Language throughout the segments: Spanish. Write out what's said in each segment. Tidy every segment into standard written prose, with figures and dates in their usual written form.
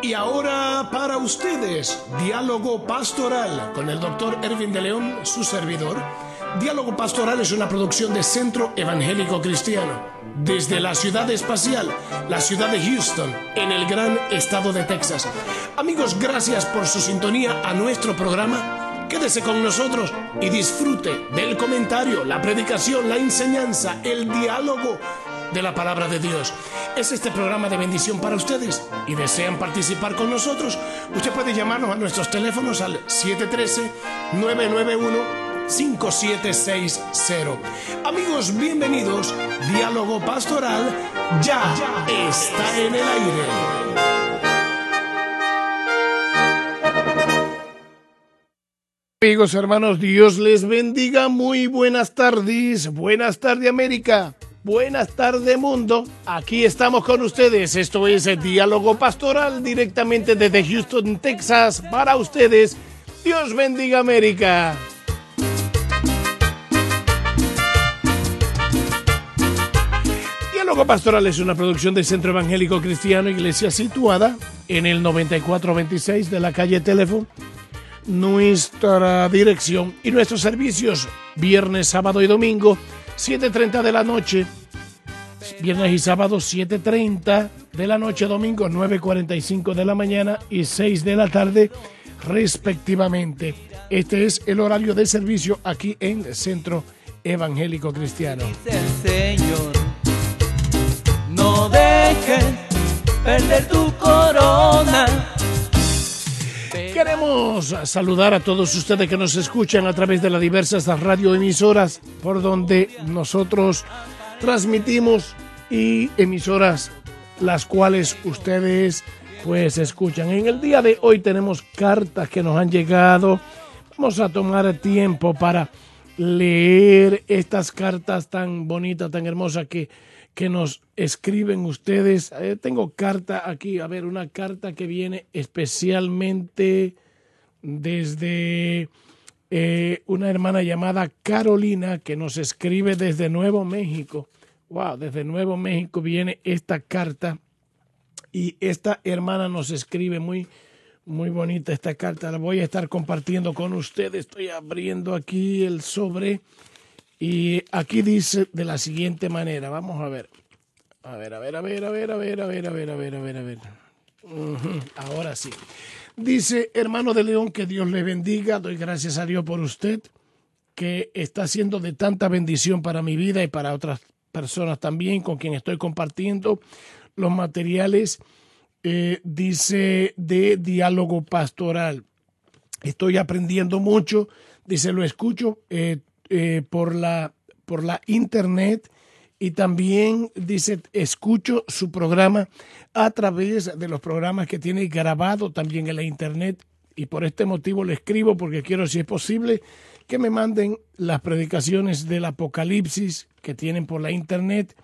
Y ahora para ustedes, Diálogo Pastoral con el Dr. Ervin de León, su servidor. Diálogo Pastoral es una producción de Centro Evangélico Cristiano, desde la ciudad espacial, la ciudad de Houston, en el gran estado de Texas. Amigos, gracias por su sintonía a nuestro programa. Quédese con nosotros y disfrute del comentario, la predicación, la enseñanza, el diálogo de la palabra de Dios. Es este programa de bendición para ustedes y desean participar con nosotros. Usted puede llamarnos a nuestros teléfonos al 713-991-5760. Amigos, bienvenidos. Diálogo Pastoral ya está en el aire. Amigos, hermanos, Dios les bendiga. Muy buenas tardes. Buenas tardes, América. Buenas tardes, mundo. Aquí estamos con ustedes. Esto es el Diálogo Pastoral directamente desde Houston, Texas, para ustedes. Dios bendiga América. Diálogo Pastoral es una producción del Centro Evangélico Cristiano, iglesia situada en el 9426 de la calle Teléfono. Nuestra dirección y nuestros servicios: viernes, sábado y domingo, 7:30 de la noche, viernes y sábado 7:30 de la noche, domingo 9:45 de la mañana y 6 de la tarde respectivamente. Este es el horario de servicio aquí en el Centro Evangélico Cristiano. Dice el Señor, no dejes perder tu corona. Queremos saludar a todos ustedes que nos escuchan a través de las diversas radioemisoras por donde nosotros transmitimos y emisoras las cuales ustedes pues escuchan. En el día de hoy tenemos cartas que nos han llegado. Vamos a tomar tiempo para leer estas cartas tan bonitas, tan hermosas que nos escriben ustedes. Tengo carta aquí, a ver, una carta que viene especialmente desde una hermana llamada Carolina, que nos escribe desde Nuevo México. Wow, desde Nuevo México viene esta carta y esta hermana nos escribe muy bonita esta carta. La voy a estar compartiendo con ustedes. Estoy abriendo aquí el sobre. Y aquí dice de la siguiente manera, vamos a ver. A ver. Ahora sí. Dice: hermano de León, que Dios le bendiga. Doy gracias a Dios por usted, que está haciendo de tanta bendición para mi vida y para otras personas también, con quien estoy compartiendo los materiales, dice, de Diálogo Pastoral. Estoy aprendiendo mucho. Dice, lo escucho por la internet, y también dice, escucho su programa a través de los programas que tiene grabado también en la internet, y por este motivo le escribo porque quiero, si es posible, que me manden las predicaciones del Apocalipsis que tienen por la internet,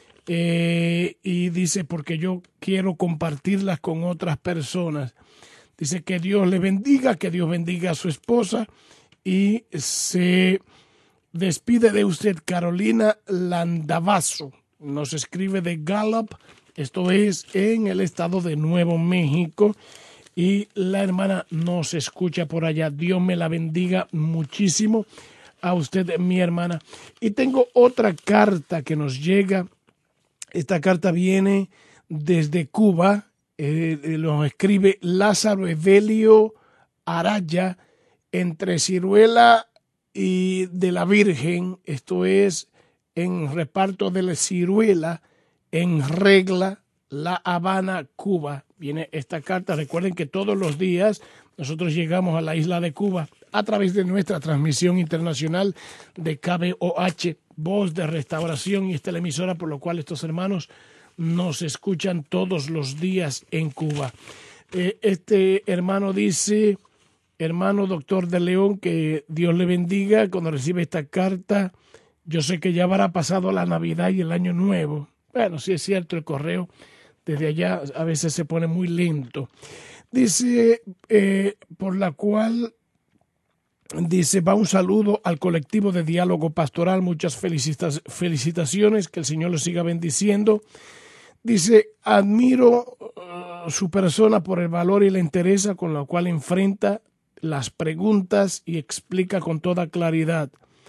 y dice, porque yo quiero compartirlas con otras personas. Dice que Dios le bendiga, que Dios bendiga a su esposa, y se despide de usted Carolina Landavazo. Nos escribe de Gallup, esto es en el estado de Nuevo México, y la hermana nos escucha por allá. Dios me la bendiga muchísimo a usted, mi hermana. Y tengo otra carta que nos llega. Esta carta viene desde Cuba. Lo escribe Lázaro Evelio Araya, entre Ciruela y de la Virgen, esto es en reparto de la Ciruela, en Regla, La Habana, Cuba. Viene esta carta. Recuerden que todos los días nosotros llegamos a la isla de Cuba a través de nuestra transmisión internacional de KBOH, Voz de Restauración, y esta es la emisora por lo cual estos hermanos nos escuchan todos los días en Cuba. Este hermano dice: hermano doctor de León, que Dios le bendiga. Cuando recibe esta carta, yo sé que ya habrá pasado la Navidad y el Año Nuevo. Bueno, sí es cierto, el correo desde allá a veces se pone muy lento. Dice, por la cual, dice, va un saludo al colectivo de Diálogo Pastoral. Muchas felicitaciones, que el Señor los siga bendiciendo. Dice, admiro su persona por el valor y la entereza con la cual enfrenta las preguntas y explica con toda claridad.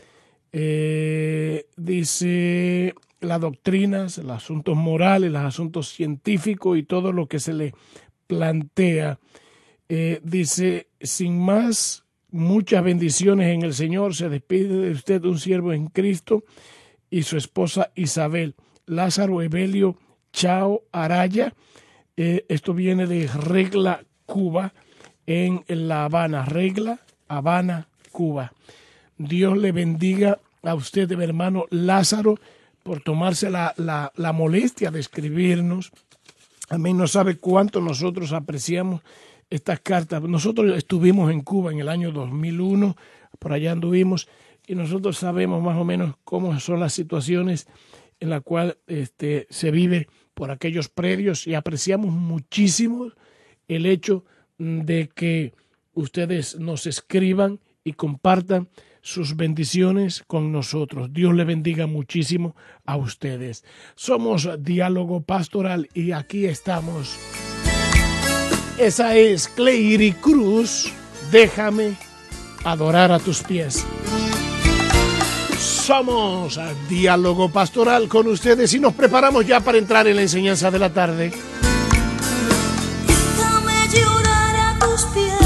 Dice, las doctrinas, los asuntos morales, los asuntos científicos y todo lo que se le plantea. Dice, sin más, muchas bendiciones en el Señor. Se despide de usted un siervo en Cristo y su esposa Isabel. Lázaro Evelio Chao Araya. Esto viene de Regla, Cuba, en La Habana. Regla, Habana, Cuba. Dios le bendiga a usted, mi hermano Lázaro, por tomarse la molestia de escribirnos. Amén. No sabe cuánto nosotros apreciamos estas cartas. Nosotros estuvimos en Cuba en el año 2001, por allá anduvimos, y nosotros sabemos más o menos cómo son las situaciones en las cuales se vive por aquellos predios, y apreciamos muchísimo el hecho de que ustedes nos escriban y compartan sus bendiciones con nosotros. Dios le bendiga muchísimo a ustedes. Somos Diálogo Pastoral y aquí estamos. Esa es Cleiri Cruz. Déjame adorar a tus pies. Somos Diálogo Pastoral con ustedes y nos preparamos ya para entrar en la enseñanza de la tarde. Déjame llorar a tus pies,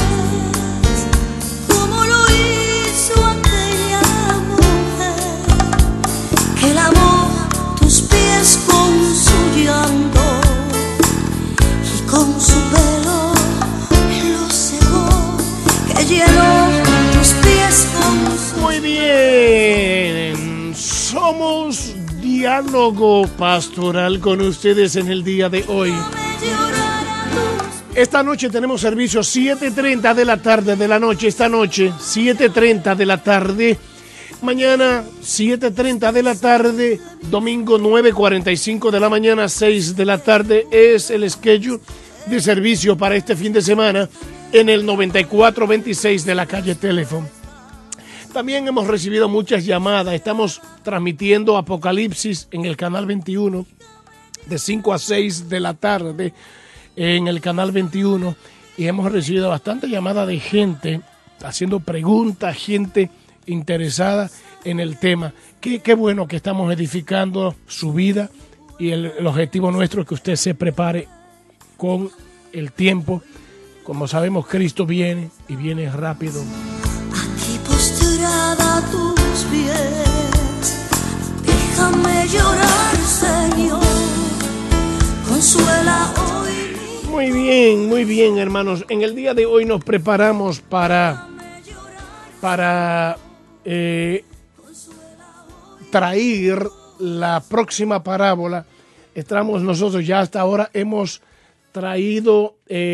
como lo hizo aquella mujer, que lavó tus pies con su llanto y con su pelo los secó, que llenó tus pies con su... Muy bien, somos Diálogo Pastoral con ustedes en el día de hoy. Esta noche tenemos servicio 7:30 de la tarde de la noche. Esta noche 7:30 de la tarde. Mañana 7:30 de la tarde. Domingo 9:45 de la mañana, 6 de la tarde. Es el schedule de servicio para este fin de semana en el 9426 de la calle Teléfono. También hemos recibido muchas llamadas. Estamos transmitiendo Apocalipsis en el canal 21 de 5 a 6 de la tarde en el canal 21, y hemos recibido bastante llamadas de gente haciendo preguntas, gente interesada en el tema. Qué bueno que estamos edificando su vida, y el objetivo nuestro es que usted se prepare con el tiempo. Como sabemos, Cristo viene y viene rápido. Postrada a tus pies, déjame llorar, Señor, consuela hoy. Muy bien, hermanos. En el día de hoy nos preparamos para traer la próxima parábola. Estamos nosotros ya hasta ahora, hemos traído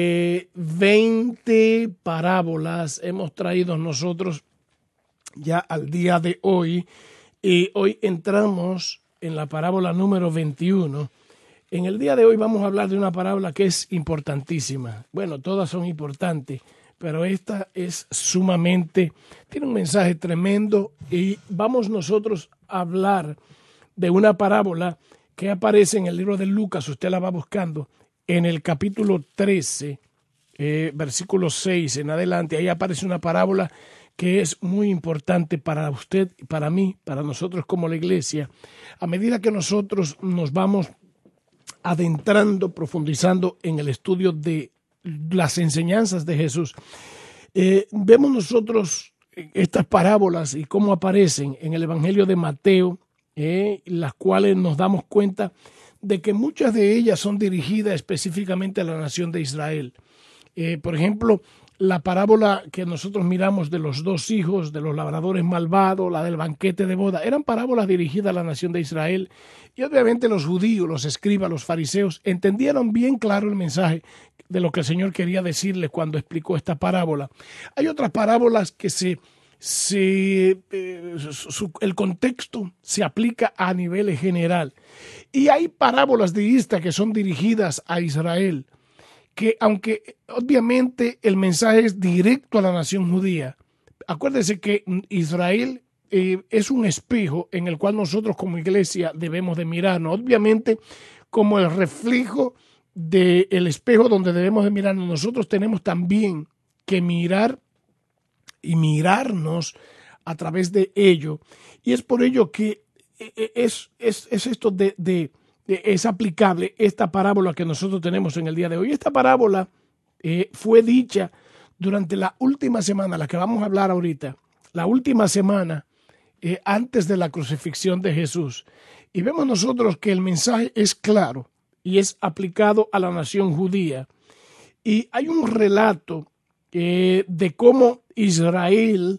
20 parábolas, hemos traído nosotros ya al día de hoy, y hoy entramos en la parábola número 21. En el día de hoy vamos a hablar de una parábola que es importantísima. Bueno, todas son importantes, pero esta es sumamente, tiene un mensaje tremendo, y vamos nosotros a hablar de una parábola que aparece en el libro de Lucas. Usted la va buscando en el capítulo 13, versículo 6 en adelante. Ahí aparece una parábola que es muy importante para usted, para mí, para nosotros como la iglesia. A medida que nosotros nos vamos adentrando, profundizando en el estudio de las enseñanzas de Jesús, vemos nosotros estas parábolas y cómo aparecen en el Evangelio de Mateo, las cuales nos damos cuenta de que muchas de ellas son dirigidas específicamente a la nación de Israel. Por ejemplo, la parábola que nosotros miramos de los dos hijos, de los labradores malvados, la del banquete de boda, eran parábolas dirigidas a la nación de Israel. Y obviamente los judíos, los escribas, los fariseos, entendieron bien claro el mensaje de lo que el Señor quería decirles cuando explicó esta parábola. Hay otras parábolas que el contexto se aplica a nivel general. Y hay parábolas de esta que son dirigidas a Israel, que aunque obviamente el mensaje es directo a la nación judía, acuérdense que Israel es un espejo en el cual nosotros como iglesia debemos de mirarnos. Obviamente, como el reflejo del espejo donde debemos de mirarnos. Nosotros tenemos también que mirar y mirarnos a través de ello. Y es por ello que es esto es aplicable esta parábola que nosotros tenemos en el día de hoy. Esta parábola fue dicha durante la última semana, la que vamos a hablar ahorita, la última semana antes de la crucifixión de Jesús. Y vemos nosotros que el mensaje es claro y es aplicado a la nación judía. Y hay un relato de cómo Israel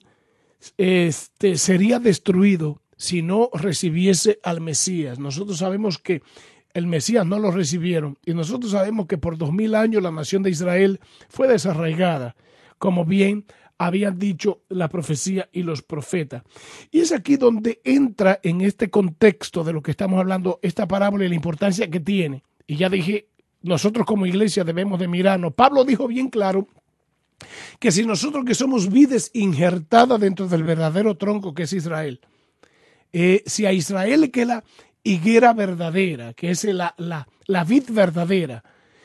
sería destruido si no recibiese al Mesías. Nosotros sabemos que el Mesías no lo recibieron y nosotros sabemos que por 2000 años la nación de Israel fue desarraigada, como bien habían dicho la profecía y los profetas. Y es aquí donde entra en este contexto de lo que estamos hablando esta parábola y la importancia que tiene. Y ya dije, nosotros como iglesia debemos de mirarnos. Pablo dijo bien claro que si nosotros que somos vides injertadas dentro del verdadero tronco que es Israel, si a Israel que la higuera verdadera, que es la vid verdadera,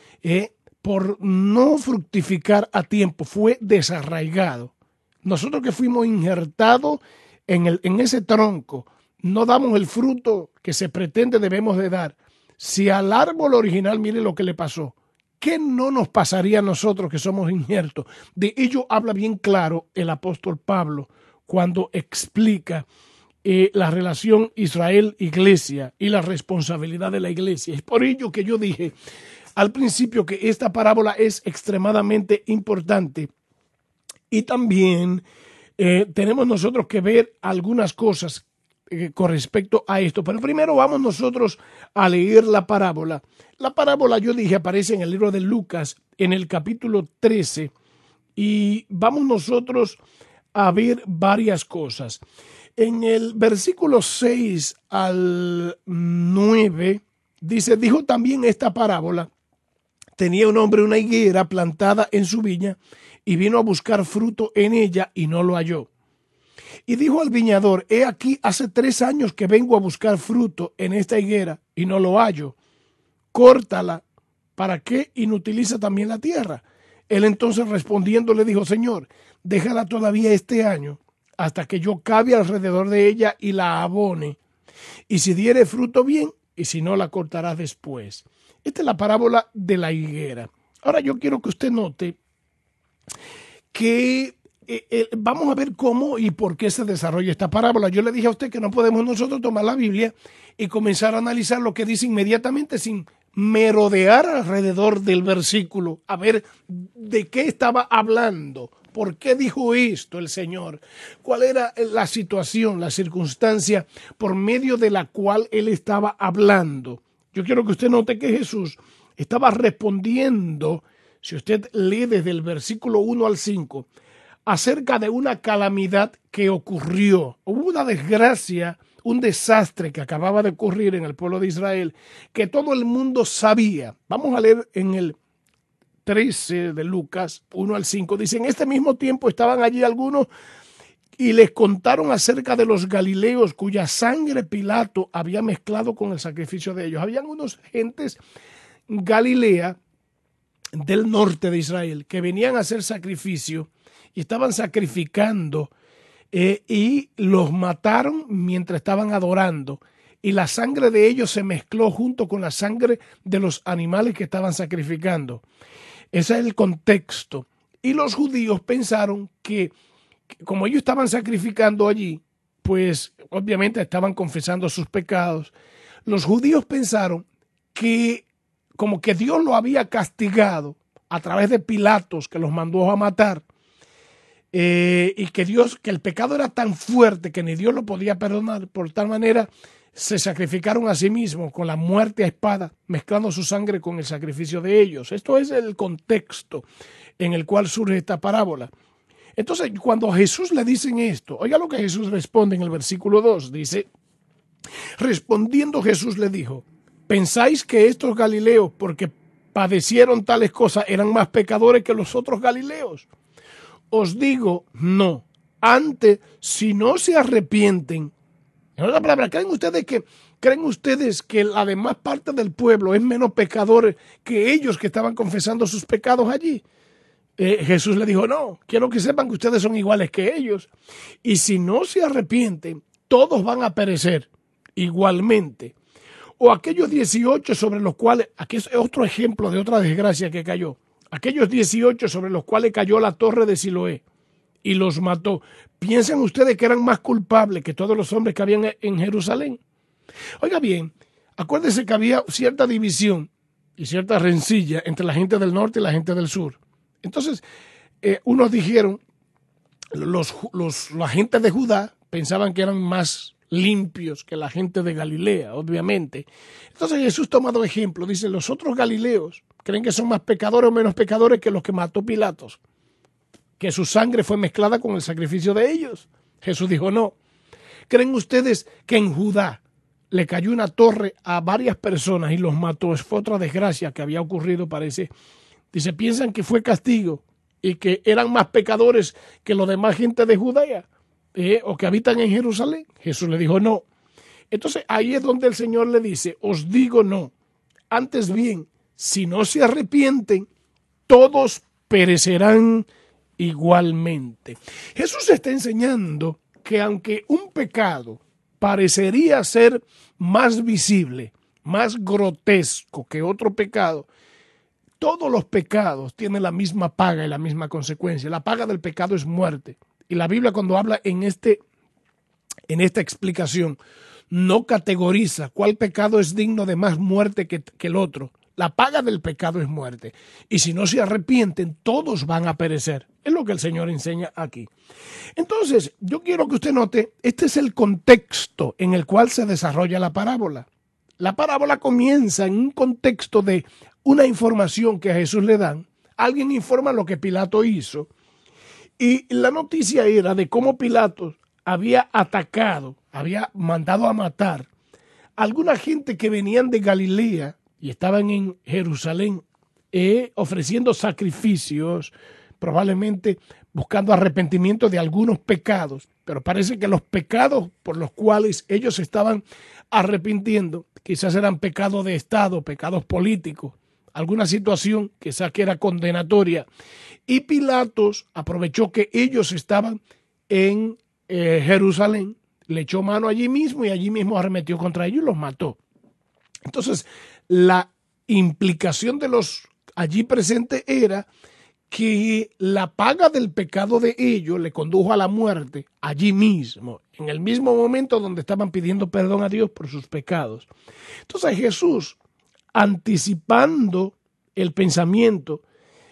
por no fructificar a tiempo, fue desarraigado. Nosotros que fuimos injertados en ese tronco, no damos el fruto que se pretende debemos de dar. Si al árbol original, mire lo que le pasó, ¿qué no nos pasaría a nosotros que somos injertos? De ello habla bien claro el apóstol Pablo cuando explica la relación Israel-Iglesia y la responsabilidad de la Iglesia. Es por ello que yo dije al principio que esta parábola es extremadamente importante y también tenemos nosotros que ver algunas cosas con respecto a esto. Pero primero vamos nosotros a leer la parábola. La parábola, yo dije, aparece en el libro de Lucas en el capítulo 13 y vamos nosotros a ver varias cosas. En el versículo 6 al 9 dice, dijo también esta parábola, tenía un hombre una higuera plantada en su viña y vino a buscar fruto en ella y no lo halló. Y dijo al viñador, he aquí hace 3 años que vengo a buscar fruto en esta higuera y no lo hallo. Córtala, ¿para qué inutiliza también la tierra? Él entonces respondiendo le dijo, Señor, déjala todavía este año hasta que yo cabe alrededor de ella y la abone. Y si diere fruto bien, y si no la cortarás después. Esta es la parábola de la higuera. Ahora yo quiero que usted note que vamos a ver cómo y por qué se desarrolla esta parábola. Yo le dije a usted que no podemos nosotros tomar la Biblia y comenzar a analizar lo que dice inmediatamente sin merodear alrededor del versículo, a ver de qué estaba hablando. ¿Por qué dijo esto el Señor? ¿Cuál era la situación, la circunstancia por medio de la cual Él estaba hablando? Yo quiero que usted note que Jesús estaba respondiendo, si usted lee desde el versículo 1 al 5, acerca de una calamidad que ocurrió. Hubo una desgracia, un desastre que acababa de ocurrir en el pueblo de Israel, que todo el mundo sabía. Vamos a leer en el 13 de Lucas, 1 al 5, dice, en este mismo tiempo estaban allí algunos y les contaron acerca de los galileos cuya sangre Pilato había mezclado con el sacrificio de ellos. Habían unos gentes Galilea del norte de Israel que venían a hacer sacrificio y estaban sacrificando y los mataron mientras estaban adorando. Y la sangre de ellos se mezcló junto con la sangre de los animales que estaban sacrificando. Ese es el contexto. Y los judíos pensaron que como ellos estaban sacrificando allí, pues obviamente estaban confesando sus pecados. Los judíos pensaron que como que Dios lo había castigado a través de Pilatos, que los mandó a matar, y que el pecado era tan fuerte que ni Dios lo podía perdonar. Por tal manera se sacrificaron a sí mismos con la muerte a espada, mezclando su sangre con el sacrificio de ellos. Esto es el contexto en el cual surge esta parábola. Entonces, cuando a Jesús le dicen esto, oiga lo que Jesús responde en el versículo 2, dice, respondiendo Jesús le dijo, ¿pensáis que estos galileos, porque padecieron tales cosas, eran más pecadores que los otros galileos? Os digo, no. Antes, si no se arrepienten. En otra palabra, ¿creen ustedes ¿Creen ustedes que la demás parte del pueblo es menos pecador que ellos que estaban confesando sus pecados allí? Jesús le dijo, no, quiero que sepan que ustedes son iguales que ellos. Y si no se arrepienten, todos van a perecer igualmente. O aquellos 18 sobre los cuales, aquí es otro ejemplo de otra desgracia que cayó. Aquellos 18 sobre los cuales cayó la torre de Siloé y los mató. ¿Piensan ustedes que eran más culpables que todos los hombres que habían en Jerusalén? Oiga bien, acuérdense que había cierta división y cierta rencilla entre la gente del norte y la gente del sur. Entonces, unos dijeron, la gente de Judá pensaban que eran más limpios que la gente de Galilea, obviamente. Entonces Jesús toma dos ejemplos. Dice, los otros galileos creen que son más pecadores o menos pecadores que los que mató Pilatos, que su sangre fue mezclada con el sacrificio de ellos. Jesús dijo, no. ¿Creen ustedes que en Judá le cayó una torre a varias personas y los mató? Fue otra desgracia que había ocurrido, parece. Dice, piensan que fue castigo y que eran más pecadores que los demás gente de Judea o que habitan en Jerusalén. Jesús le dijo no. Entonces ahí es donde el Señor le dice, os digo no. Antes bien, si no se arrepienten, todos perecerán igualmente. Jesús está enseñando que aunque un pecado parecería ser más visible, más grotesco que otro pecado, todos los pecados tienen la misma paga y la misma consecuencia. La paga del pecado es muerte. Y la Biblia, cuando habla en esta explicación, no categoriza cuál pecado es digno de más muerte que el otro. La paga del pecado es muerte. Y si no se arrepienten, todos van a perecer. Es lo que el Señor enseña aquí. Entonces, yo quiero que usted note, este es el contexto en el cual se desarrolla la parábola. La parábola comienza en un contexto de una información que a Jesús le dan. Alguien informa lo que Pilato hizo. Y la noticia era de cómo Pilato había atacado, había mandado a matar a alguna gente que venían de Galilea y estaban en Jerusalén ofreciendo sacrificios, probablemente buscando arrepentimiento de algunos pecados. Pero parece que los pecados por los cuales ellos estaban arrepintiendo quizás eran pecados de Estado, pecados políticos, alguna situación quizás que era condenatoria. Y Pilatos aprovechó que ellos estaban en Jerusalén, le echó mano allí mismo y allí mismo arremetió contra ellos y los mató. Entonces, la implicación de los allí presentes era que la paga del pecado de ellos le condujo a la muerte allí mismo, en el mismo momento donde estaban pidiendo perdón a Dios por sus pecados. Entonces Jesús, anticipando el pensamiento,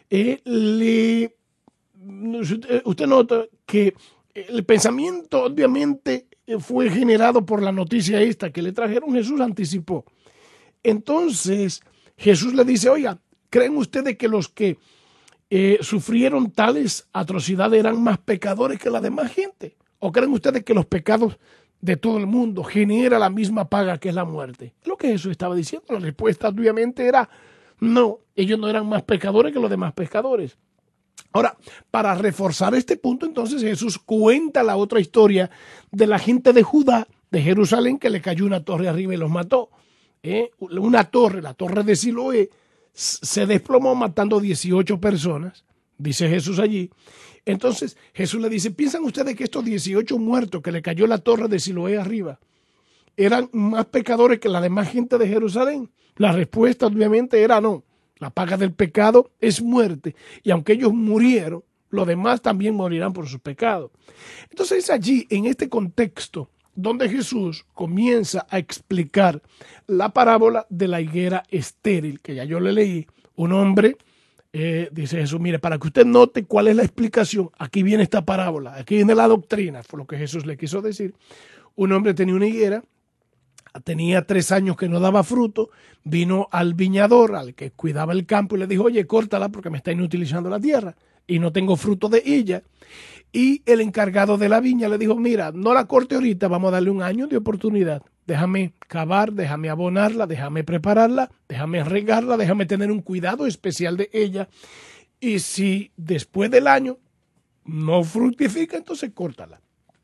usted nota que el pensamiento obviamente fue generado por la noticia esta que le trajeron. Jesús anticipó. Entonces Jesús le dice, oiga, ¿creen ustedes que los que sufrieron tales atrocidades eran más pecadores que la demás gente? ¿O creen ustedes que los pecados de todo el mundo genera la misma paga que es la muerte? Lo que Jesús estaba diciendo, la respuesta obviamente era no, ellos no eran más pecadores que los demás pecadores. Ahora, para reforzar este punto, entonces Jesús cuenta la otra historia de la gente de Judá, de Jerusalén, que le cayó una torre arriba y los mató. Una torre, la torre de Siloé, se desplomó matando 18 personas, dice Jesús allí. Entonces Jesús le dice, ¿piensan ustedes que estos 18 muertos que le cayó la torre de Siloé arriba eran más pecadores que la demás gente de Jerusalén? La respuesta obviamente era no. La paga del pecado es muerte. Y aunque ellos murieron, los demás también morirán por sus pecados. Entonces es allí, en este contexto, donde Jesús comienza a explicar la parábola de la higuera estéril, que ya yo le leí. Un hombre, dice Jesús, mire, para que usted note cuál es la explicación, aquí viene esta parábola, aquí viene la doctrina, fue lo que Jesús le quiso decir. Un hombre tenía una higuera, tenía 3 años que no daba fruto, vino al viñador, al que cuidaba el campo, y le dijo, oye, córtala porque me está inutilizando la tierra y no tengo fruto de ella. Y el encargado de la viña le dijo, mira, no la corte ahorita, vamos a darle 1 año de oportunidad. Déjame cavar, déjame abonarla, déjame prepararla, déjame regarla, déjame tener un cuidado especial de ella. Y si después del año no fructifica, entonces córtala.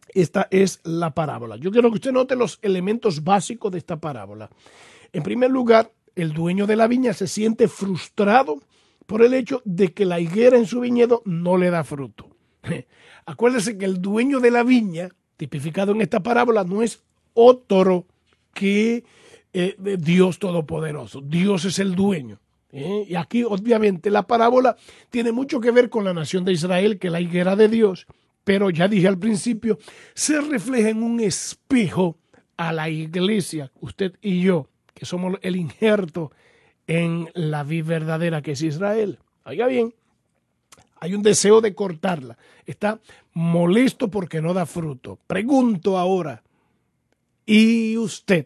Esta es la parábola. Yo quiero que usted note los elementos básicos de esta parábola. En primer lugar, el dueño de la viña se siente frustrado por el hecho de que la higuera en su viñedo no le da fruto. Acuérdese que el dueño de la viña, tipificado en esta parábola, no es otro que Dios Todopoderoso. Dios es el dueño. Y aquí, obviamente, la parábola tiene mucho que ver con la nación de Israel, que es la higuera de Dios, pero ya dije al principio, se refleja en un espejo a la iglesia, usted y yo, que somos el injerto en la vid verdadera que es Israel. Oiga bien, hay un deseo de cortarla. Está molesto porque no da fruto. Pregunto ahora, ¿y usted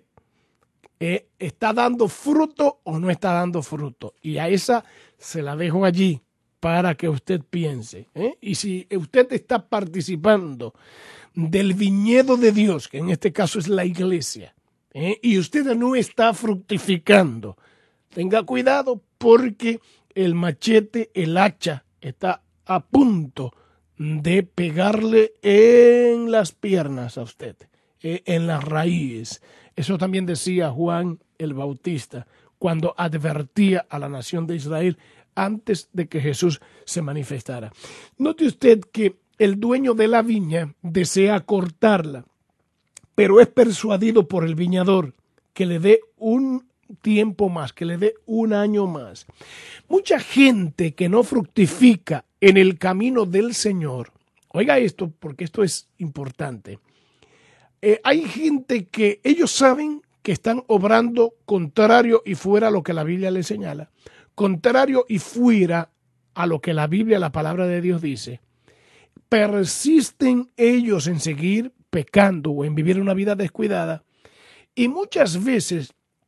está dando fruto o no está dando fruto? Y a esa se la dejo allí para que usted piense. Y si usted está participando del viñedo de Dios, que en este caso es la iglesia, y usted no está fructificando, tenga cuidado porque el machete, el hacha, está a punto de pegarle en las piernas a usted, en las raíces. Eso también decía Juan el Bautista cuando advertía a la nación de Israel antes de que Jesús se manifestara. Note usted que el dueño de la viña desea cortarla, pero es persuadido por el viñador que le dé un tiempo más, que le dé un año más. Mucha gente que no fructifica en el camino del Señor, oiga esto porque esto es importante, hay gente que ellos saben que están obrando contrario y fuera a lo que la Biblia les señala, contrario y fuera a lo que la Biblia, la palabra de Dios dice. Persisten ellos en seguir pecando o en vivir una vida descuidada y muchas veces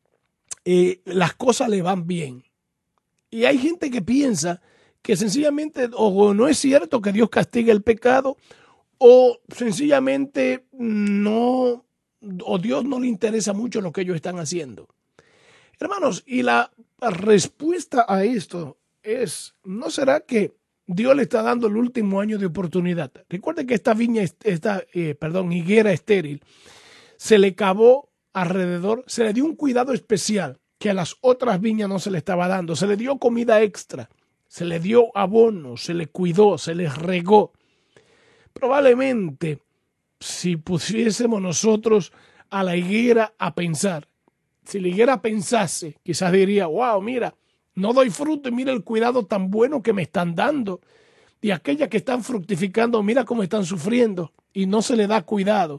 las cosas le van bien. Y hay gente que piensa que sencillamente o no es cierto que Dios castiga el pecado o sencillamente no, o Dios no le interesa mucho lo que ellos están haciendo. Hermanos, y la respuesta a esto es, ¿no será que Dios le está dando el último año de oportunidad? Recuerde que esta higuera estéril, se le cavó alrededor, se le dio un cuidado especial que a las otras viñas no se le estaba dando. Se le dio comida extra, se le dio abono, se le cuidó, se le regó. Probablemente, si pusiésemos nosotros a la higuera a pensar, si la higuera pensase, quizás diría, wow, mira, no doy fruto y mira el cuidado tan bueno que me están dando. Y aquellas que están fructificando, mira cómo están sufriendo y no se le da cuidado.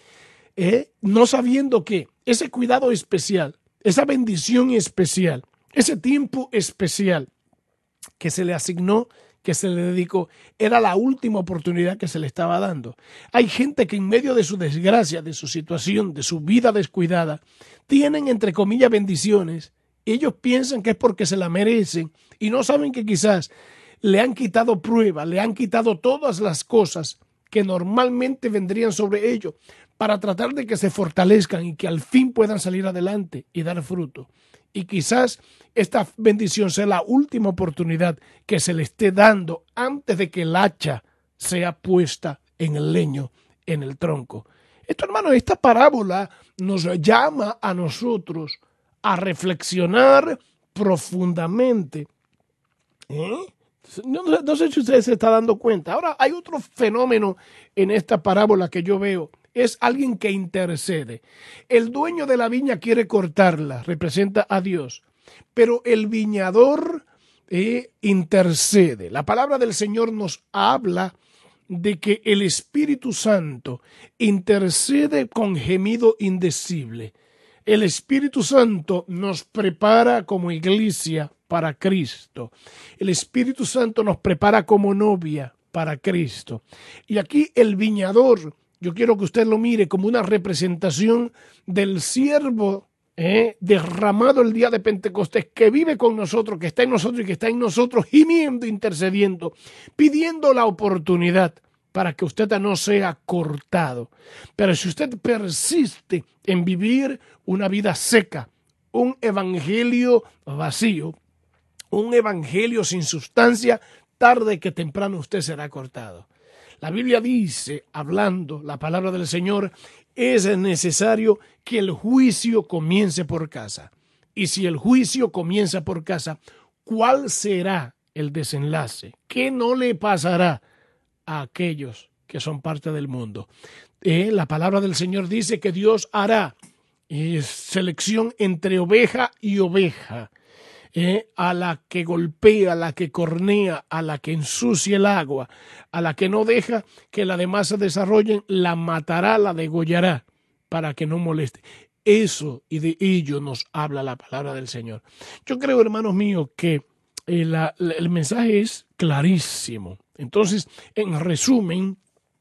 No sabiendo que ese cuidado especial, esa bendición especial, ese tiempo especial que se le asignó, que se le dedicó, era la última oportunidad que se le estaba dando. Hay gente que en medio de su desgracia, de su situación, de su vida descuidada, tienen entre comillas bendiciones. Ellos piensan que es porque se la merecen y no saben que quizás le han quitado pruebas, le han quitado todas las cosas que normalmente vendrían sobre ellos para tratar de que se fortalezcan y que al fin puedan salir adelante y dar fruto. Y quizás esta bendición sea la última oportunidad que se le esté dando antes de que el hacha sea puesta en el leño, en el tronco. Esto, hermano, esta parábola nos llama a nosotros a reflexionar profundamente. No sé si usted se está dando cuenta. Ahora, hay otro fenómeno en esta parábola que yo veo. Es alguien que intercede. El dueño de la viña quiere cortarla, representa a Dios. Pero el viñador intercede. La palabra del Señor nos habla de que el Espíritu Santo intercede con gemido indecible. El Espíritu Santo nos prepara como iglesia para Cristo. El Espíritu Santo nos prepara como novia para Cristo. Y aquí el viñador, yo quiero que usted lo mire como una representación del siervo derramado el día de Pentecostés, que vive con nosotros, que está en nosotros y que está en nosotros, gimiendo, intercediendo, pidiendo la oportunidad para que usted no sea cortado. Pero si usted persiste en vivir una vida seca, un evangelio vacío, un evangelio sin sustancia, tarde que temprano usted será cortado. La Biblia dice, hablando la palabra del Señor, es necesario que el juicio comience por casa. Y si el juicio comienza por casa, ¿cuál será el desenlace? ¿Qué no le pasará a aquellos que son parte del mundo? La palabra del Señor dice que Dios hará selección entre oveja y oveja. A la que golpea, a la que cornea, a la que ensucia el agua, a la que no deja que las demás se desarrollen, la matará, la degollará, para que no moleste. Eso y de ello nos habla la palabra del Señor. Yo creo, hermanos míos, que el mensaje es clarísimo. Entonces, en resumen,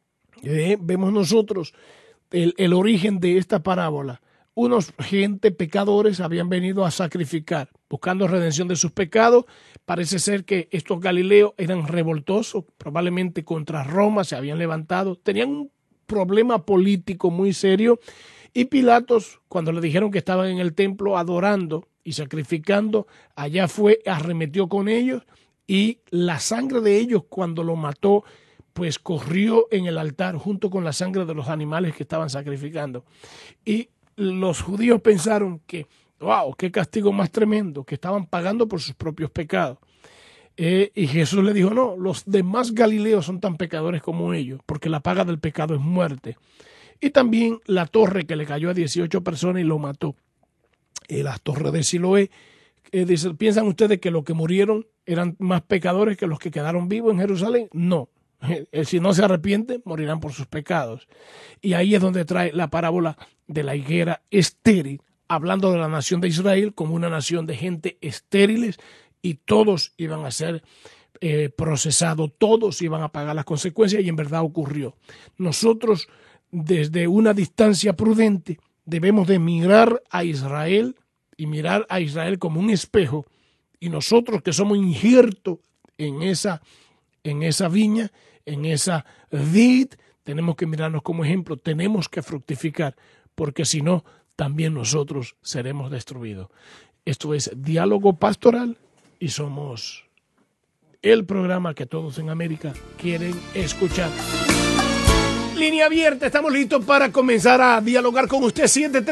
vemos nosotros el origen de esta parábola. Unos gente pecadores habían venido a sacrificar, buscando redención de sus pecados. Parece ser que estos galileos eran revoltosos, probablemente contra Roma se habían levantado, tenían un problema político muy serio. Y Pilatos, cuando le dijeron que estaban en el templo adorando y sacrificando, allá fue, arremetió con ellos, y la sangre de ellos, cuando lo mató, pues corrió en el altar junto con la sangre de los animales que estaban sacrificando. Y los judíos pensaron que, wow, qué castigo más tremendo, que estaban pagando por sus propios pecados. Y Jesús le dijo, no, los demás galileos son tan pecadores como ellos, porque la paga del pecado es muerte. Y también la torre que le cayó a 18 personas y lo mató. La torre de Siloé. Dice, ¿piensan ustedes que los que murieron eran más pecadores que los que quedaron vivos en Jerusalén? No. Si no se arrepienten, morirán por sus pecados. Y ahí es donde trae la parábola de la higuera estéril, hablando de la nación de Israel como una nación de gente estériles, y todos iban a ser procesados, todos iban a pagar las consecuencias, y en verdad ocurrió. Nosotros, desde una distancia prudente, debemos de mirar a Israel y mirar a Israel como un espejo, y nosotros que somos injertos en esa viña, en esa vid, tenemos que mirarnos como ejemplo, tenemos que fructificar, porque si no, también nosotros seremos destruidos. Esto es Diálogo Pastoral y somos el programa que todos en América quieren escuchar. Línea abierta, estamos listos para comenzar a dialogar con usted.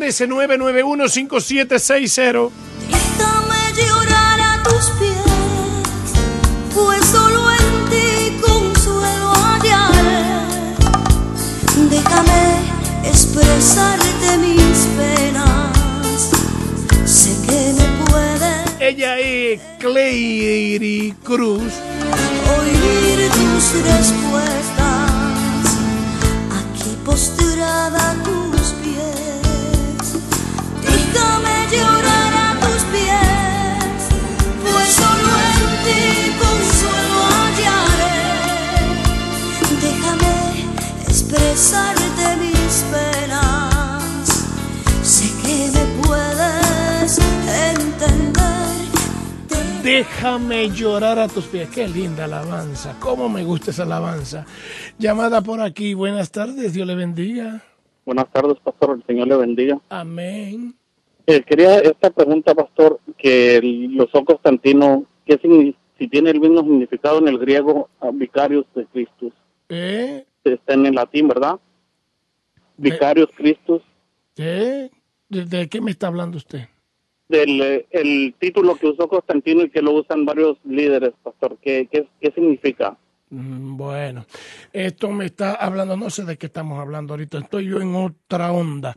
713-991-5760. Déjame llorar a tus pies, pues solo en ti consuelo hallaré. Déjame expresarte mis penas, sé que me puedes. Ella es Cleiri Cruz. Oír tus respuestas, aquí postrada a tus pies. Déjame llorar a tus pies, pues solo en ti consuelo hallaré. Déjame expresarte mis penas, sé que me puedes entender. Déjame llorar a tus pies. Qué linda alabanza. Cómo me gusta esa alabanza. Llamada por aquí. Buenas tardes. Dios le bendiga. Buenas tardes, pastor. El Señor le bendiga. Amén. Quería esta pregunta, pastor, que el Losó Constantino, si tiene el mismo significado en el griego, Vicarius de Christus. Está en el latín, ¿verdad? Vicarius Christus. ¿De qué me está hablando usted? El título que usó Constantino y que lo usan varios líderes, pastor. ¿Qué significa? Bueno, esto me está hablando, no sé de qué estamos hablando ahorita, estoy yo en otra onda.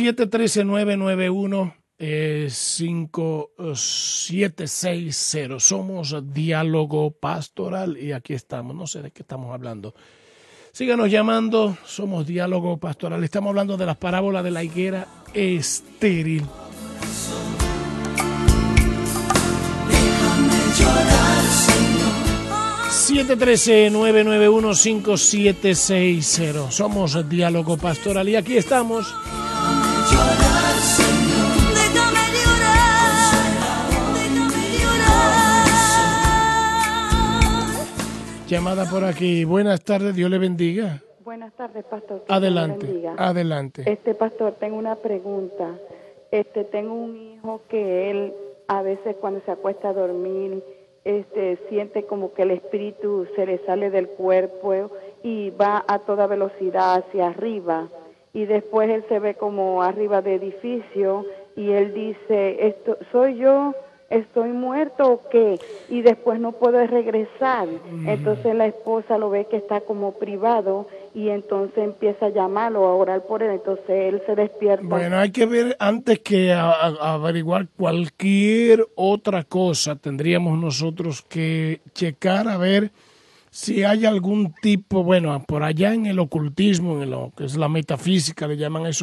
713-991-5760. Somos Diálogo Pastoral y aquí estamos, no sé de qué estamos hablando. Síganos llamando, somos Diálogo Pastoral. Estamos hablando de las parábolas de la higuera estéril. 713-991-5760. Somos Diálogo Pastoral y aquí estamos. Déjame llorar. Llamada por aquí. Buenas tardes, Dios le bendiga. Buenas tardes, pastor. Que Adelante, Dios le bendiga. adelante. Pastor, tengo una pregunta. Tengo un hijo que él a veces cuando se acuesta a dormir, siente como que el espíritu se le sale del cuerpo y va a toda velocidad hacia arriba. Y después él se ve como arriba de edificio y él dice, ¿soy yo? ¿Estoy muerto o qué? Y después no puede regresar. Entonces la esposa lo ve que está como privado y entonces empieza a llamarlo, a orar por él. Entonces él se despierta. Bueno, hay que ver, antes que averiguar cualquier otra cosa, tendríamos nosotros que checar a ver si hay algún tipo, bueno, por allá en el ocultismo, en lo que es la metafísica, le llaman eso,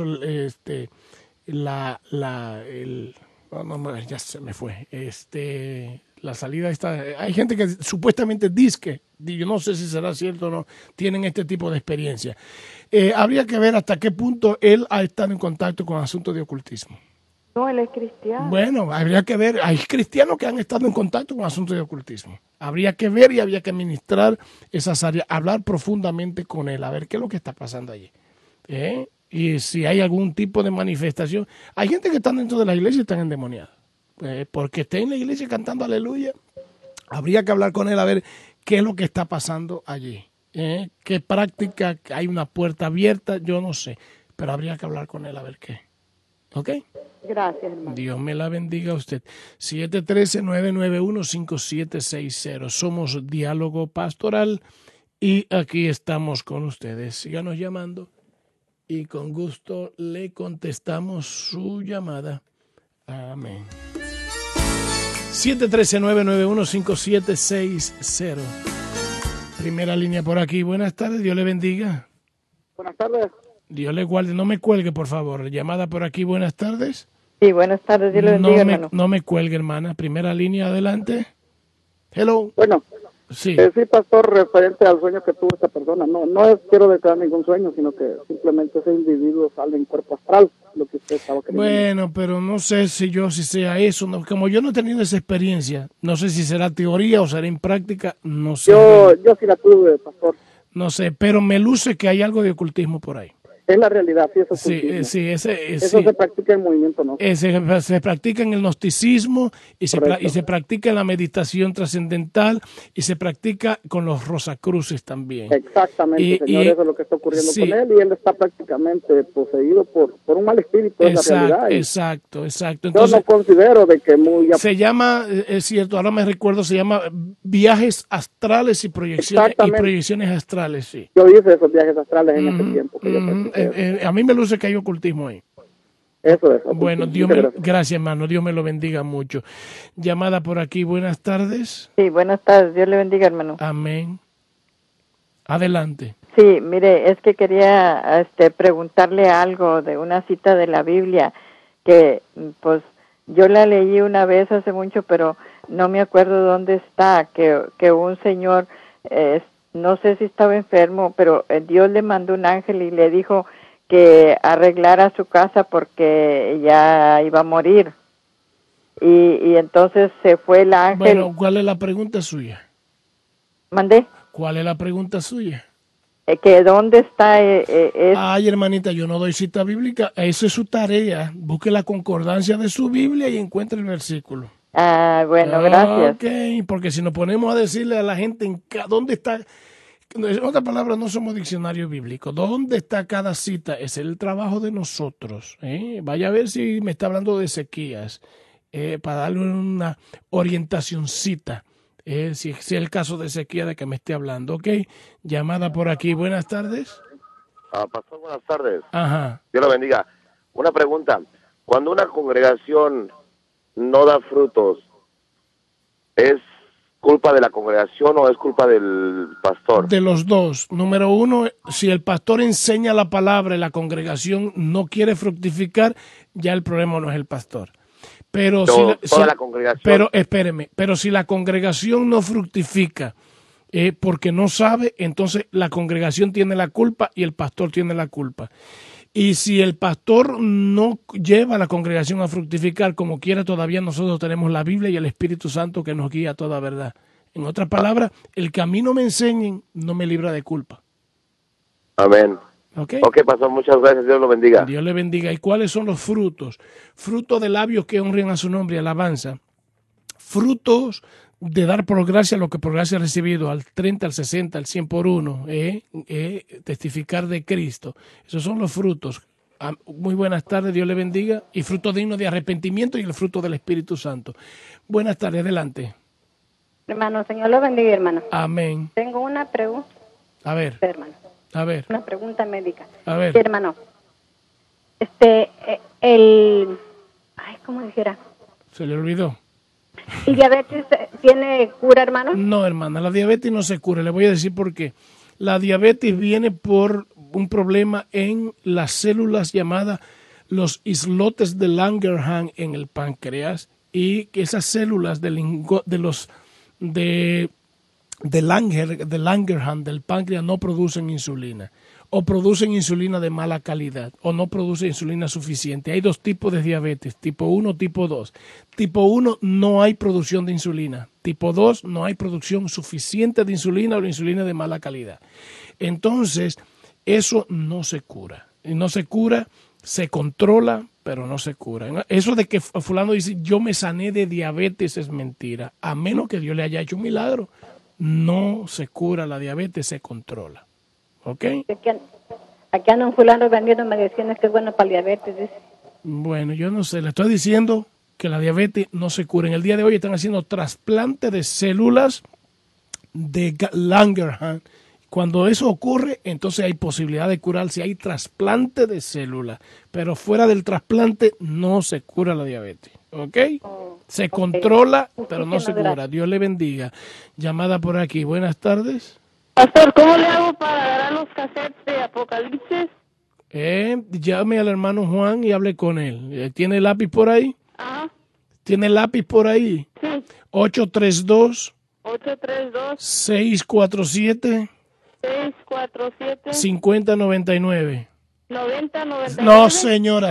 ya se me fue, la salida esta, hay gente que supuestamente dice, yo no sé si será cierto o no, tienen este tipo de experiencia. Habría que ver hasta qué punto él ha estado en contacto con asuntos de ocultismo. No, él es cristiano. Bueno, habría que ver, hay cristianos que han estado en contacto con asuntos de ocultismo. Habría que ver y habría que administrar esas áreas, hablar profundamente con él, a ver qué es lo que está pasando allí. Y si hay algún tipo de manifestación. Hay gente que está dentro de la iglesia y están endemoniados. Porque esté en la iglesia cantando aleluya, habría que hablar con él a ver qué es lo que está pasando allí. ¿Qué práctica? ¿Hay una puerta abierta? Yo no sé, pero habría que hablar con él a ver qué. ¿Ok? Gracias, hermano. Dios me la bendiga a usted. 713-991-5760. Somos Diálogo Pastoral y aquí estamos con ustedes. Síganos llamando y con gusto le contestamos su llamada. Amén. 713-991-5760. Primera línea por aquí. Buenas tardes, Dios le bendiga. Buenas tardes. Dios le guarde. No me cuelgue, por favor. Llamada por aquí. Buenas tardes. Sí, buenas tardes. Dios le bendiga, hermano. No me cuelgue, hermana. Primera línea, adelante. Hello. Bueno. Sí. Sí, pastor, referente al sueño que tuvo esta persona. No quiero declarar ningún sueño, sino que simplemente ese individuo sale en cuerpo astral, lo que usted estaba queriendo. Bueno, pero no sé si sea eso. No, como yo no he tenido esa experiencia, no sé si será teoría o será en práctica, no sé. Yo sí la tuve, pastor. No sé, pero me luce que hay algo de ocultismo por ahí. Es la realidad, sí, eso eso se practica en movimiento, ¿no? Se practica en el gnosticismo y se practica en la meditación trascendental y se practica con los rosacruces también. Exactamente, señor, eso es lo que está ocurriendo con él y él está prácticamente poseído por un mal espíritu, es la realidad. Exacto. Entonces, yo no considero de que se llama, es cierto, ahora me recuerdo, se llama viajes astrales y proyecciones astrales, sí. Yo hice esos viajes astrales en ese tiempo que yo a mí me luce que hay ocultismo ahí. Eso es. Bueno, gracias, hermano. Dios me lo bendiga mucho. Llamada por aquí. Buenas tardes. Sí, buenas tardes. Dios le bendiga, hermano. Amén. Adelante. Sí, mire, es que quería preguntarle algo de una cita de la Biblia que, pues, yo la leí una vez hace mucho, pero no me acuerdo dónde está, que un señor, no sé si estaba enfermo, pero Dios le mandó un ángel y le dijo que arreglara su casa porque ya iba a morir. Y entonces se fue el ángel. Bueno, ¿cuál es la pregunta suya? ¿Mandé? ¿Cuál es la pregunta suya? Que dónde está Ay, hermanita, yo no doy cita bíblica. Esa es su tarea. Busque la concordancia de su Biblia y encuentre el versículo. Bueno, gracias. Ok, porque si nos ponemos a decirle a la gente dónde está, en otras palabras, no somos diccionario bíblico. ¿Dónde está cada cita? Es el trabajo de nosotros. Vaya a ver si me está hablando de Ezequías, para darle una orientacioncita. Si es el caso de Ezequías de que me esté hablando. Ok, llamada por aquí. Buenas tardes. Pastor, buenas tardes. Ajá. Dios lo bendiga. Una pregunta. Cuando una congregación no da frutos, ¿es culpa de la congregación o es culpa del pastor? De los dos. Número uno, si el pastor enseña la palabra y la congregación no quiere fructificar, ya el problema no es el pastor. Pero la congregación. Pero espéreme, pero si la congregación no fructifica porque no sabe, entonces la congregación tiene la culpa y el pastor tiene la culpa. Y si el pastor no lleva a la congregación a fructificar, como quiera, todavía nosotros tenemos la Biblia y el Espíritu Santo que nos guía a toda verdad. En otras palabras, el que a mí no me enseñen no me libra de culpa. Amén. Ok, pastor, muchas gracias. Dios lo bendiga. Dios le bendiga. ¿Y cuáles son los frutos? Frutos de labios que honren a su nombre y alabanza. Frutos de dar por gracia lo que por gracia ha recibido, al 30, al 60, al 100 por uno, testificar de Cristo. Esos son los frutos. Muy buenas tardes, Dios le bendiga, y fruto digno de arrepentimiento y el fruto del Espíritu Santo. Buenas tardes, adelante. Hermano, Señor lo bendiga, hermano. Amén. Tengo una pregunta. A ver. Hermano. A ver. Una pregunta médica. A ver. Sí, hermano. ¿Cómo dijera? Se le olvidó. ¿El diabetes tiene cura, hermano? No, hermana, la diabetes no se cura. Le voy a decir por qué. La diabetes viene por un problema en las células llamadas los islotes de Langerhans en el páncreas, y que esas células de Langerhans del páncreas no producen insulina, o producen insulina de mala calidad, o no producen insulina suficiente. Hay dos tipos de diabetes, tipo 1, tipo 2. Tipo 1 no hay producción de insulina. Tipo 2 no hay producción suficiente de insulina o la insulina de mala calidad. Entonces, eso no se cura. Y no se cura, se controla, pero no se cura. Eso de que fulano dice, yo me sané de diabetes, es mentira. A menos que Dios le haya hecho un milagro, no se cura la diabetes, se controla. ¿Ok? Aquí andan fulano vendiendo medicinas que es bueno para el diabetes. Dice. Bueno, yo no sé, le estoy diciendo que la diabetes no se cura. En el día de hoy están haciendo trasplante de células de Langerhans. Cuando eso ocurre, entonces hay posibilidad de curarse, hay trasplante de células, pero fuera del trasplante no se cura la diabetes, ¿ok? Se controla, pero no se cura. Dios le bendiga. Llamada por aquí. Buenas tardes. Pastor, ¿cómo le hago para agarrar los cassettes de Apocalipsis? Llame al hermano Juan y hable con él. ¿Tiene lápiz por ahí? Ajá. ¿Tiene lápiz por ahí? Sí. 832 832 647 647 5099. 9099. No, señora,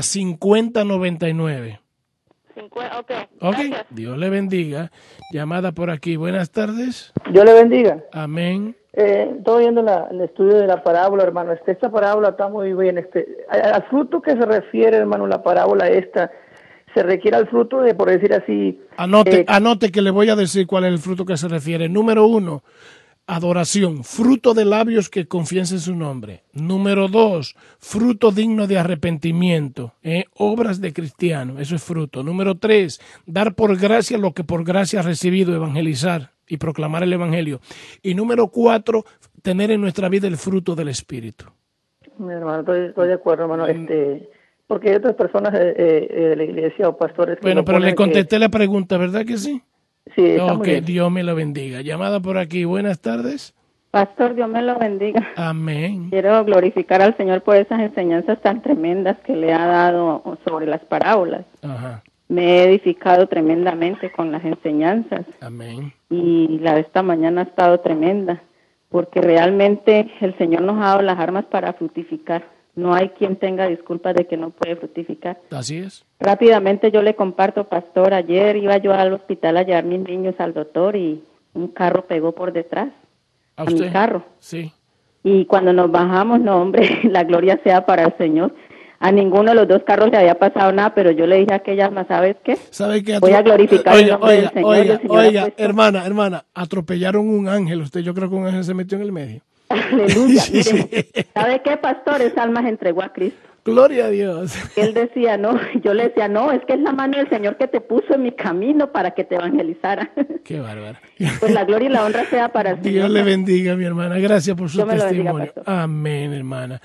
5099. Ok. Gracias. Dios le bendiga. Llamada por aquí. Buenas tardes. Dios le bendiga. Amén. Estoy viendo el estudio de la parábola, hermano. Esta parábola está muy bien. Al fruto que se refiere, hermano, la parábola esta, se requiere al fruto de, por decir así... Anote que le voy a decir cuál es el fruto que se refiere. Número 1, adoración, fruto de labios que confiesen su nombre. Número 2, fruto digno de arrepentimiento, obras de cristiano, eso es fruto. Número 3, dar por gracia lo que por gracia ha recibido, evangelizar y proclamar el evangelio. Y número 4, tener en nuestra vida el fruto del Espíritu. Mi hermano, estoy de acuerdo, hermano. Porque hay otras personas de la iglesia o pastores... Bueno, pero le contesté la pregunta, ¿verdad que sí? Sí, está muy bien. Dios me lo bendiga. Llamada por aquí, buenas tardes. Pastor, Dios me lo bendiga. Amén. Quiero glorificar al Señor por esas enseñanzas tan tremendas que le ha dado sobre las parábolas. Ajá. Me he edificado tremendamente con las enseñanzas. Amén. Y la de esta mañana ha estado tremenda, porque realmente el Señor nos ha dado las armas para fructificar. No hay quien tenga disculpas de que no puede fructificar. Así es. Rápidamente yo le comparto, pastor, ayer iba yo al hospital a llevar mis niños al doctor y un carro pegó por detrás a mi carro. Sí. Y cuando nos bajamos, no, hombre, la gloria sea para el Señor. A ninguno de los dos carros le había pasado nada, pero yo le dije a aquella alma, ¿sabes qué? ¿Sabe qué? Voy a glorificar el nombre del Señor. Oiga, hermana, atropellaron un ángel. Yo creo que un ángel se metió en el medio. Aleluya. Mire, ¿sabe qué, pastor? Esa alma se entregó a Cristo. Gloria a Dios. Él decía, no, yo le decía, no, es que es la mano del Señor que te puso en mi camino para que te evangelizara. Qué bárbaro. Pues la gloria y la honra sea para el Señor. Dios le bendiga, mi hermana. Gracias por su testimonio. Bendiga, amén, hermana.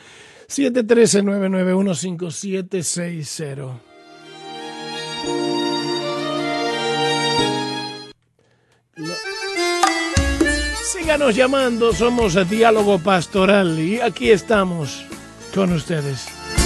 713-991-5760. Síganos llamando, somos Diálogo Pastoral y aquí estamos con ustedes.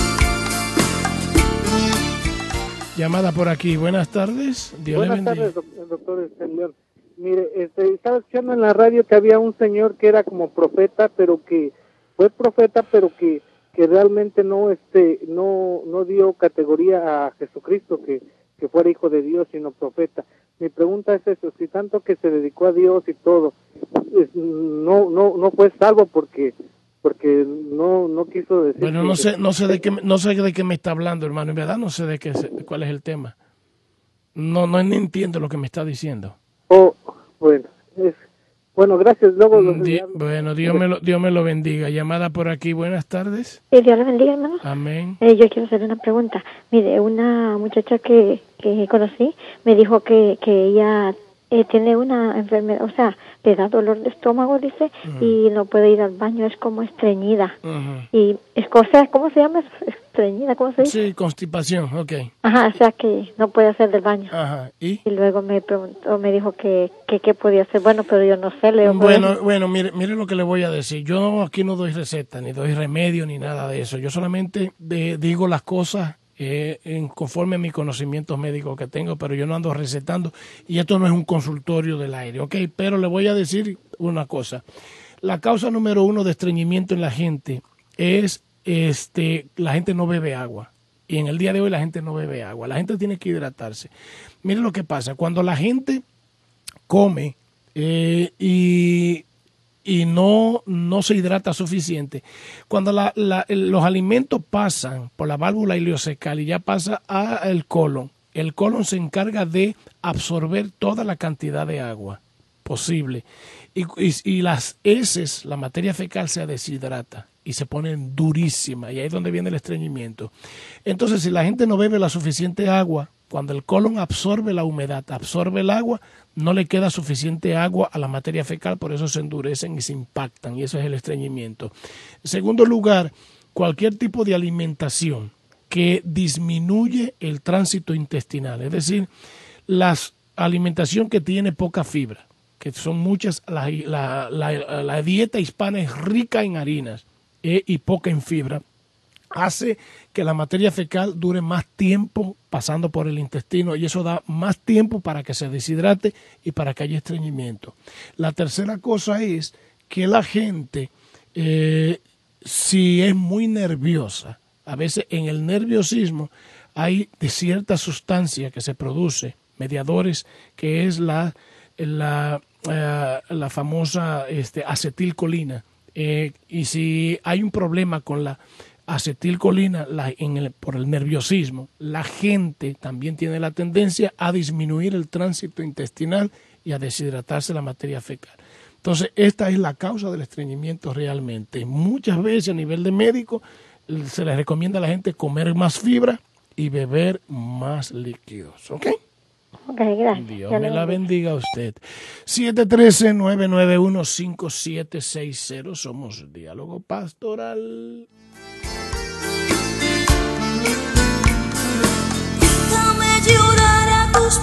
Llamada por aquí, buenas tardes. Buenas tardes, doctor. Mire, estaba escuchando en la radio que había un señor que era como profeta, pero que fue profeta, pero que realmente no dio categoría a Jesucristo, que fuera hijo de Dios, sino profeta. Mi pregunta es eso, si tanto que se dedicó a Dios y todo, no fue salvo porque no quiso decir. Bueno, no sé de qué me está hablando, hermano. En verdad no sé cuál es el tema. No entiendo lo que me está diciendo. Bueno, gracias. Luego bueno, Dios me lo bendiga. Llamada por aquí, buenas tardes. Dios le bendiga, hermano. Amén. Yo quiero hacer una pregunta. Mire, una muchacha que conocí me dijo que ella tiene una enfermedad, o sea, le da dolor de estómago, dice, y no puede ir al baño, es como estreñida. Y, o sea, ¿cómo se llama? Estreñida, ¿cómo se dice? Sí, constipación, ok. Ajá, o sea, que no puede hacer del baño. Ajá, ¿y? Y luego me preguntó, me dijo que qué podía hacer. Bueno, pero yo no sé, Leo. Bueno, mire lo que le voy a decir. Yo aquí no doy receta, ni doy remedio, ni nada de eso. Yo solamente digo las cosas conforme a mis conocimientos médicos que tengo, pero yo no ando recetando y esto no es un consultorio del aire, ¿ok? Pero le voy a decir una cosa. La causa número 1 de estreñimiento en la gente es la gente no bebe agua. Y en el día de hoy la gente no bebe agua. La gente tiene que hidratarse. Mire lo que pasa. Cuando la gente come y no se hidrata suficiente, cuando los alimentos pasan por la válvula ileocecal y ya pasa al colon, el colon se encarga de absorber toda la cantidad de agua posible y las heces, la materia fecal se deshidrata y se ponen durísimas y ahí es donde viene el estreñimiento. Entonces, si la gente no bebe la suficiente agua, cuando el colon absorbe la humedad, absorbe el agua, no le queda suficiente agua a la materia fecal, por eso se endurecen y se impactan, y eso es el estreñimiento. En segundo lugar, cualquier tipo de alimentación que disminuye el tránsito intestinal, es decir, la alimentación que tiene poca fibra, que son muchas, la dieta hispana es rica en harinas y poca en fibra, hace que la materia fecal dure más tiempo pasando por el intestino y eso da más tiempo para que se deshidrate y para que haya estreñimiento. La tercera cosa es que la gente, si es muy nerviosa, a veces en el nerviosismo hay de cierta sustancia que se produce, mediadores, que es la famosa acetilcolina. Y si hay un problema con la acetilcolina por el nerviosismo, la gente también tiene la tendencia a disminuir el tránsito intestinal y a deshidratarse la materia fecal. Entonces, esta es la causa del estreñimiento realmente. Muchas veces a nivel de médico se les recomienda a la gente comer más fibra y beber más líquidos. ¿Ok? Ok, gracias. Dios me la bendiga a usted. 713-991-5760. Somos Diálogo Pastoral. Déjame llorar a tus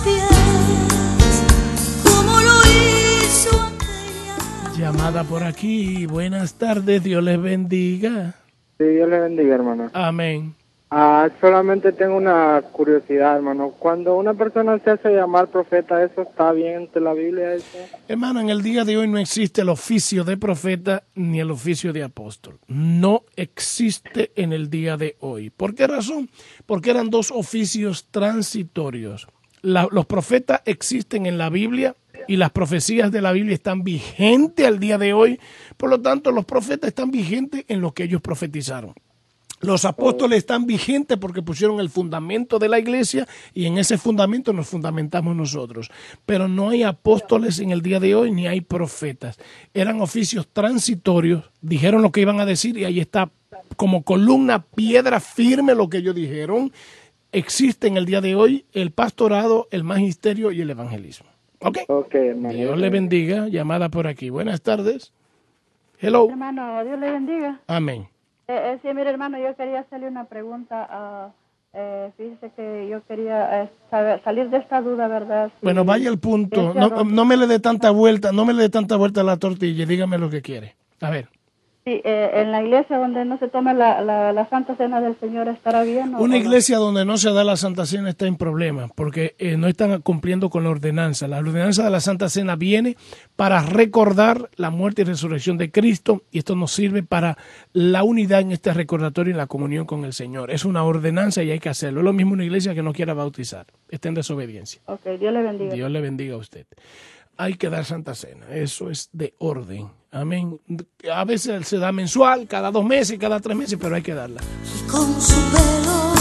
pies, como lo hizo aquella. Llamada por aquí. Buenas tardes. Dios les bendiga. Sí, Dios les bendiga, hermano. Amén. Solamente tengo una curiosidad, hermano. Cuando una persona se hace llamar profeta, ¿eso está bien ante la Biblia? ¿Eso? Hermano, en el día de hoy no existe el oficio de profeta ni el oficio de apóstol. No existe en el día de hoy. ¿Por qué razón? Porque eran dos oficios transitorios. Los profetas existen en la Biblia y las profecías de la Biblia están vigentes al día de hoy. Por lo tanto, los profetas están vigentes en lo que ellos profetizaron. Los apóstoles están vigentes porque pusieron el fundamento de la iglesia y en ese fundamento nos fundamentamos nosotros. Pero no hay apóstoles en el día de hoy ni hay profetas. Eran oficios transitorios, dijeron lo que iban a decir y ahí está como columna, piedra firme lo que ellos dijeron. Existe en el día de hoy el pastorado, el magisterio y el evangelismo. ¿Ok? Hermano. Dios le bendiga. Llamada por aquí. Buenas tardes. Hello. Hermano, Dios le bendiga. Amén. Sí, mire, hermano, yo quería hacerle una pregunta. Fíjese que yo quería salir de esta duda, ¿verdad? Bueno, vaya al punto. No me le dé tanta vuelta, a la tortilla. Dígame lo que quiere. A ver. Sí, en la iglesia donde no se toma la Santa Cena del Señor, ¿estará bien? Una iglesia donde no se da la Santa Cena está en problemas porque no están cumpliendo con la ordenanza. La ordenanza de la Santa Cena viene para recordar la muerte y resurrección de Cristo y esto nos sirve para la unidad en este recordatorio y en la comunión con el Señor. Es una ordenanza y hay que hacerlo. Es lo mismo una iglesia que no quiera bautizar. Está en desobediencia. Ok, Dios le bendiga. Dios le bendiga a usted. Hay que dar Santa Cena. Eso es de orden. Amén. A veces se da mensual, cada 2 meses, cada 3 meses, pero hay que darla. Con su pelo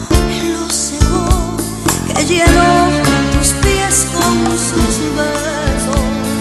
lo cegó, que llenó tus pies con sus besos.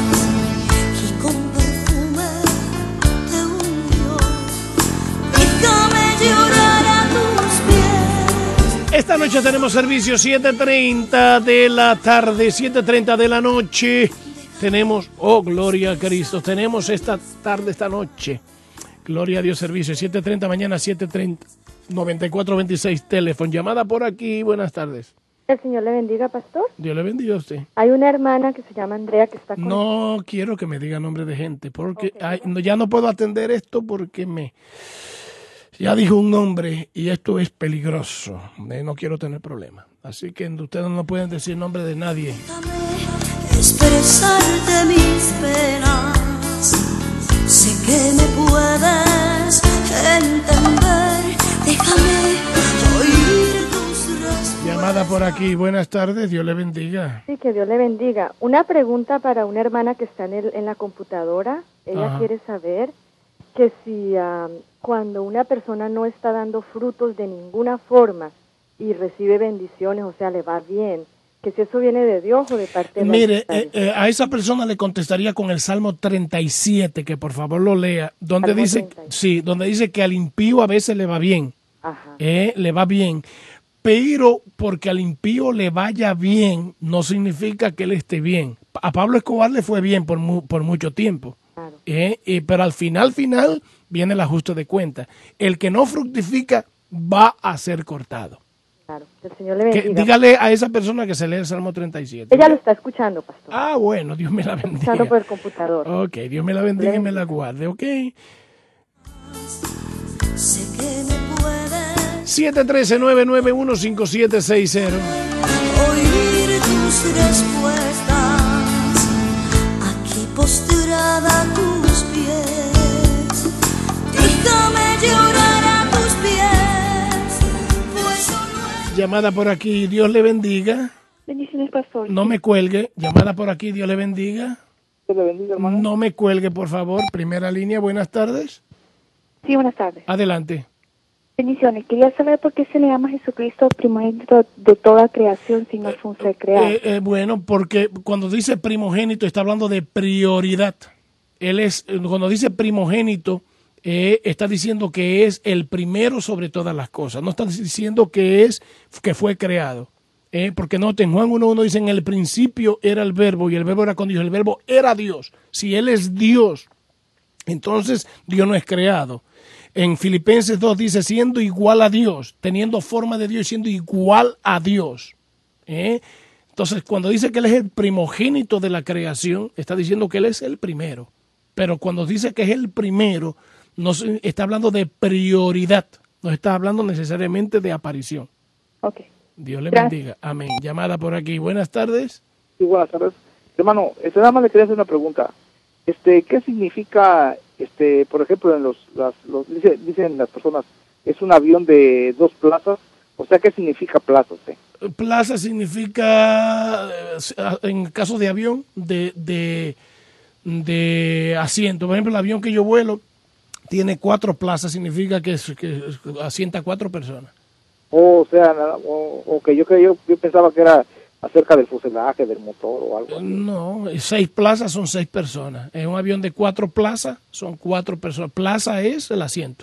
noche tenemos servicio, 7:30 de la tarde, 7:30 de la noche. Tenemos, oh, gloria a Cristo, tenemos esta tarde, esta noche. Gloria a Dios, servicio, 7:30, mañana 7:30, 9426, teléfono. Llamada por aquí, buenas tardes. El Señor le bendiga, pastor. Dios le bendiga a usted. Hay una hermana que se llama Andrea que está con... No quiero que me diga nombre de gente, porque ya no puedo atender esto porque ya dijo un nombre y esto es peligroso. No quiero tener problemas. Así que ustedes no pueden decir nombre de nadie. Expresarte mis penas, sé que me puedes entender, déjame oír tus respuestas. Llamada por aquí, buenas tardes, Dios le bendiga. Sí, que Dios le bendiga. Una pregunta para una hermana que está en la computadora. Ella quiere saber que si cuando una persona no está dando frutos de ninguna forma y recibe bendiciones, o sea, le va bien, que si eso viene de Dios o de parte de Mire, a esa persona le contestaría con el Salmo 37, que por favor lo lea, donde dice que al impío a veces le va bien. Le va bien. Pero porque al impío le vaya bien, no significa que él esté bien. A Pablo Escobar le fue bien por mucho tiempo. Pero al final viene el ajuste de cuentas. El que no fructifica va a ser cortado. Claro, el Señor le bendiga. Dígale a esa persona que se lee el Salmo 37. Ella lo está escuchando, pastor. Ah, bueno, Dios me la bendiga. Escuchando por el computador. Ok, Dios me la bendiga y me la guarde, ok. 713-991-5760. Oír tus respuestas, aquí postrada a tus pies, déjame llorar a tus pies, pues solo... Llamada por aquí, Dios le bendiga. Bendiciones, pastor. No me cuelgue. Llamada por aquí, Dios le bendiga. Dios le bendiga, hermano. No me cuelgue, por favor. Primera línea, buenas tardes. Sí, buenas tardes. Adelante. Bendiciones. Quería saber por qué se le llama a Jesucristo primogénito de toda creación si no fue un ser creado. Bueno, porque cuando dice primogénito está hablando de prioridad. Cuando dice primogénito, está diciendo que es el primero sobre todas las cosas. No está diciendo que fue creado. Porque noten, Juan 1:1 dice, en el principio era el verbo y el verbo era con Dios. El verbo era Dios. Si Él es Dios, entonces Dios no es creado. En Filipenses 2 dice, siendo igual a Dios, teniendo forma de Dios, siendo igual a Dios. Entonces, cuando dice que Él es el primogénito de la creación, está diciendo que Él es el primero. Pero cuando dice que es el primero, no está hablando de prioridad, no está hablando necesariamente de aparición. Ok. Dios le bendiga. Amén. Llamada por aquí. Buenas tardes. Sí, buenas tardes. Hermano, nada más le quería hacer una pregunta. ¿Qué significa, por ejemplo, dicen las personas, es un avión de 2 plazas? O sea, ¿qué significa plaza usted? Plaza significa, en caso de avión, de asiento. Por ejemplo, el avión que yo vuelo tiene 4 plazas, significa que asienta 4 personas. O sea, yo pensaba que era acerca del fuselaje, del motor o algo así. No, 6 plazas son 6 personas. En un avión de 4 plazas son 4 personas. Plaza es el asiento.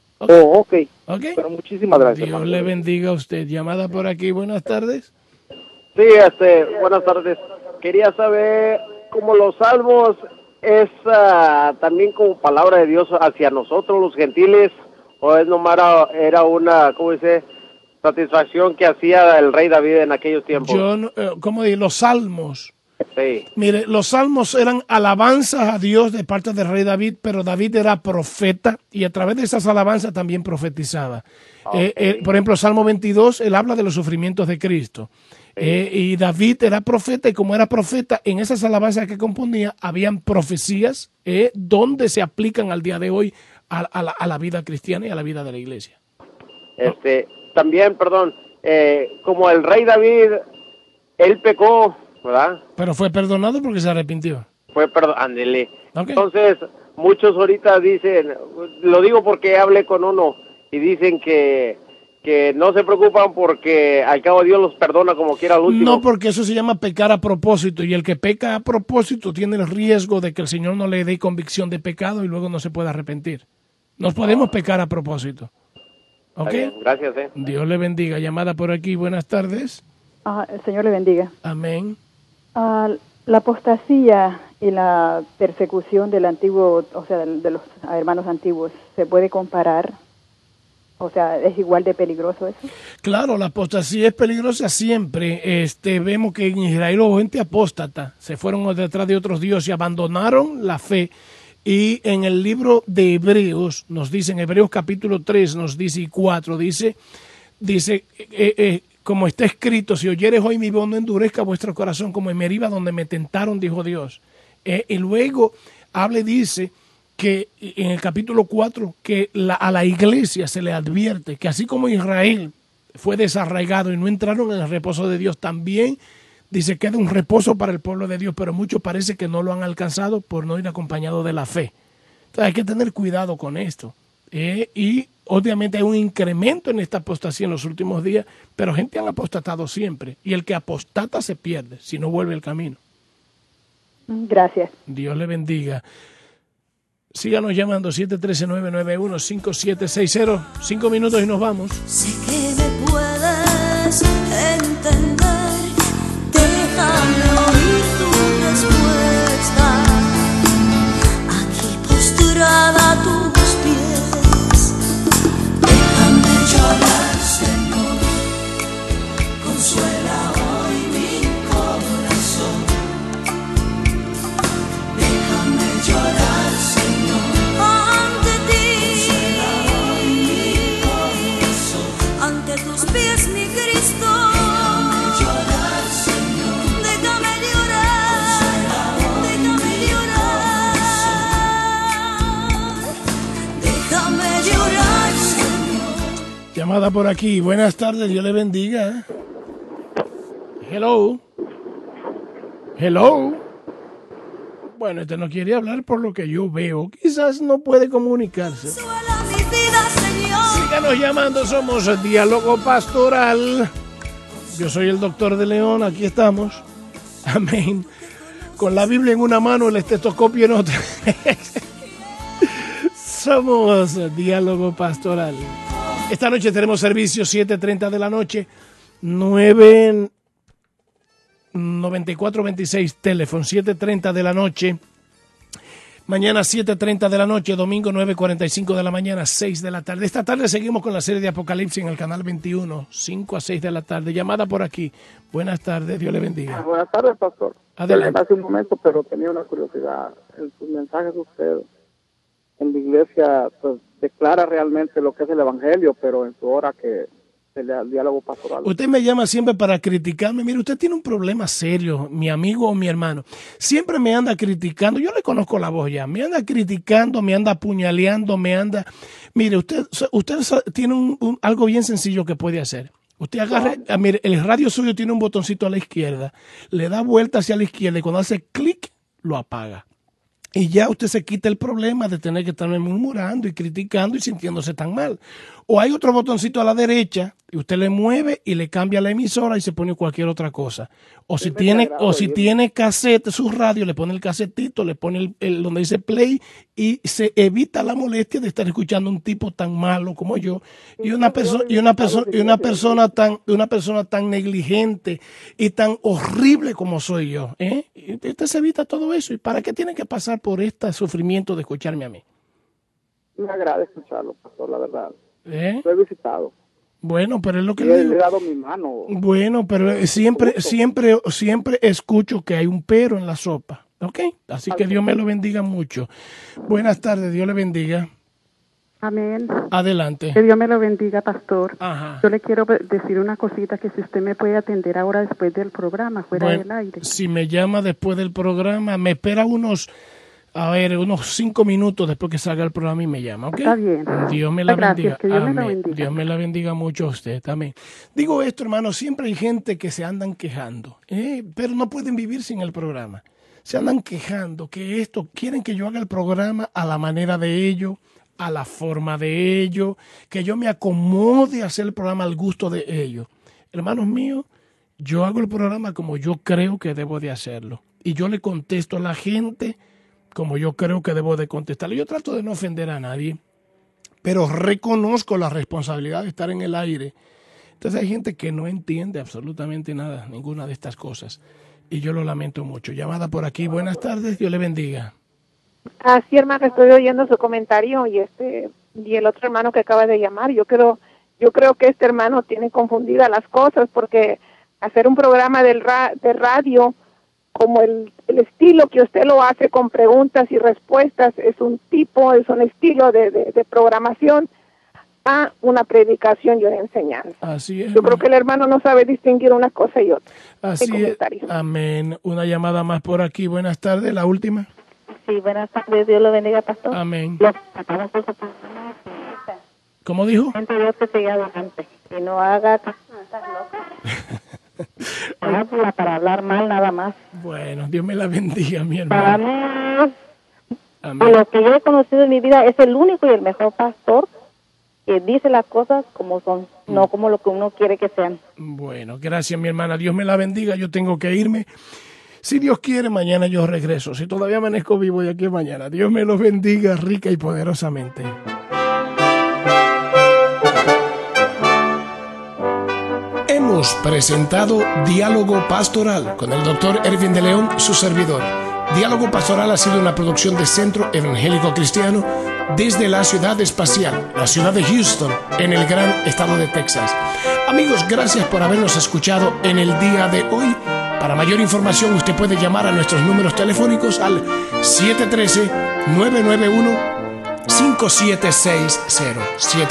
Ok. Pero muchísimas gracias. Dios le bendiga a usted. Llamada por aquí, buenas tardes. Sí, buenas tardes. Quería saber cómo los salmos es también como palabra de Dios hacia nosotros los gentiles, o es nomás era una, ¿cómo dice?, satisfacción que hacía el rey David en aquellos tiempos. ¿Cómo digo? Los salmos. Sí. Mire, los salmos eran alabanzas a Dios de parte del rey David, pero David era profeta y a través de esas alabanzas también profetizaba. Por ejemplo, Salmo 22, él habla de los sufrimientos de Cristo. Y David era profeta y como era profeta, en esas alabanzas que componía, habían profecías donde se aplican al día de hoy a la vida cristiana y a la vida de la iglesia. También, perdón, como el rey David, él pecó, ¿verdad? Pero fue perdonado porque se arrepintió. Ándele. Okay. Entonces, muchos ahorita dicen, lo digo porque hablé con uno, y dicen que no se preocupan porque al cabo Dios los perdona como quiera al último. No, porque eso se llama pecar a propósito, y el que peca a propósito tiene el riesgo de que el Señor no le dé convicción de pecado y luego no se pueda arrepentir. Nos podemos pecar a propósito. ¿Ok? Gracias. Dios le bendiga. Llamada por aquí. Buenas tardes. El Señor le bendiga. Amén. La apostasía y la persecución del antiguo, o sea, de los hermanos antiguos, ¿se puede comparar? O sea, ¿es igual de peligroso eso? Claro, la apostasía es peligrosa siempre. Vemos que en Israel hubo gente apóstata, se fueron detrás de otros dioses y abandonaron la fe. Y en el libro de Hebreos, nos dice, en Hebreos capítulo 3, nos dice y 4, dice como está escrito, si oyeres hoy mi voz, no endurezca vuestro corazón como en Meriba donde me tentaron, dijo Dios. Y luego habla y dice que en el capítulo 4 que a la iglesia se le advierte que así como Israel fue desarraigado y no entraron en el reposo de Dios, también dice que queda un reposo para el pueblo de Dios, pero muchos parece que no lo han alcanzado por no ir acompañado de la fe. Entonces hay que tener cuidado con esto. Y obviamente hay un incremento en esta apostasía en los últimos días, pero gente han apostatado siempre. Y el que apostata se pierde si no vuelve al camino. Gracias. Dios le bendiga. Síganos llamando 713-991-5760. 5 minutos y nos vamos. Sé que me puedes entender. Déjame oír tu respuesta. Aquí posturada a tus pies. Déjame llorar, Señor. Consuela hoy mi corazón. Déjame llorar, Señor, ante ti. Consuela hoy mi corazón. Ante tus pies, mi Cristo. Déjame llorar, Señor. Déjame llorar. Déjame llorar. Déjame llorar, Señor. Llamada por aquí. Buenas tardes, Dios le bendiga. Hello. Hello. Bueno, no quiere hablar por lo que yo veo. Quizás no puede comunicarse. Síganos llamando, somos Diálogo Pastoral. Yo soy el doctor de León, aquí estamos. Amén. Con la Biblia en una mano, el estetoscopio en otra. Somos Diálogo Pastoral. Esta noche tenemos servicio 7:30 de la noche, 9426, teléfono 7:30 de la noche. Mañana 7:30 de la noche, domingo 9:45 de la mañana, 6 de la tarde. Esta tarde seguimos con la serie de Apocalipsis en el canal 21, 5 a 6 de la tarde. Llamada por aquí. Buenas tardes, Dios le bendiga. Buenas tardes, pastor. Adelante. Hace un momento, pero tenía una curiosidad. En sus mensajes usted en la iglesia pues declara realmente lo que es el evangelio, pero en su hora que el diálogo pastoral. Usted me llama siempre para criticarme. Mire, usted tiene un problema serio, mi amigo o mi hermano. Siempre me anda criticando. Yo le conozco la voz ya. Me anda criticando, me anda apuñaleando, me anda... Mire, usted tiene algo bien sencillo que puede hacer. Usted agarre, mire, el radio suyo tiene un botoncito a la izquierda, le da vuelta hacia la izquierda y cuando hace clic, lo apaga. Y ya usted se quita el problema de tener que estarme murmurando y criticando y sintiéndose tan mal. O hay otro botoncito a la derecha y usted le mueve y le cambia la emisora y se pone cualquier otra cosa. O si tiene cassette, su radio, le pone el casetito, le pone el donde dice play y se evita la molestia de estar escuchando un tipo tan malo como yo y una persona tan negligente y tan horrible como soy yo. Y usted se evita todo eso. ¿Y para qué tiene que pasar por este sufrimiento de escucharme a mí? Me agrada escucharlo, pastor, la verdad. Lo he visitado. Bueno, pero es lo que le he dado mi mano. Bueno, pero siempre escucho que hay un pero en la sopa. ¿Ok? Así que Dios me lo bendiga mucho. Buenas tardes, Dios le bendiga. Amén. Adelante. Que Dios me lo bendiga, pastor. Ajá. Yo le quiero decir una cosita, que si usted me puede atender ahora después del programa, fuera del aire. Si me llama después del programa, me espera unos 5 minutos después que salga el programa y me llama, ¿ok? Está bien. Dios me la bendiga. Que Dios me la bendiga. Dios me la bendiga mucho a usted también. Digo esto, hermano, siempre hay gente que se andan quejando, pero no pueden vivir sin el programa. Se andan quejando que quieren que yo haga el programa a la manera de ellos, a la forma de ellos, que yo me acomode a hacer el programa al gusto de ellos. Hermanos míos, yo hago el programa como yo creo que debo de hacerlo. Y yo le contesto a la gente como yo creo que debo de contestarle. Yo trato de no ofender a nadie, pero reconozco la responsabilidad de estar en el aire. Entonces hay gente que no entiende absolutamente nada, ninguna de estas cosas. Y yo lo lamento mucho. Llamada por aquí, buenas tardes, Dios le bendiga. Así, hermano, estoy oyendo su comentario y el otro hermano que acaba de llamar. Yo creo que este hermano tiene confundidas las cosas, porque hacer un programa de radio como el estilo que usted lo hace con preguntas y respuestas es un estilo de programación a una predicación y una enseñanza. Así es. Yo creo que el hermano no sabe distinguir una cosa y otra. Así es. Amén. Una llamada más por aquí. Buenas tardes, la última. Sí, buenas tardes. Dios lo bendiga, pastor. Amén. ¿Cómo dijo? Dios te siga adelante y no haga cosas locas. Para hablar mal nada más. Bueno, Dios me la bendiga, mi hermano. Para mí, de lo que yo he conocido en mi vida, es el único y el mejor pastor que dice las cosas como son, no como lo que uno quiere que sean. Bueno, gracias, mi hermana. Dios me la bendiga. Yo tengo que irme. Si Dios quiere, mañana yo regreso. Si todavía amanezco vivo de aquí a mañana. Dios me los bendiga rica y poderosamente. Hemos presentado Diálogo Pastoral con el Dr. Erwin de León, su servidor. Diálogo Pastoral ha sido una producción de Centro Evangélico Cristiano desde la ciudad espacial, la ciudad de Houston, en el gran estado de Texas. Amigos, gracias por habernos escuchado en el día de hoy. Para mayor información, usted puede llamar a nuestros números telefónicos al 713-991-5760.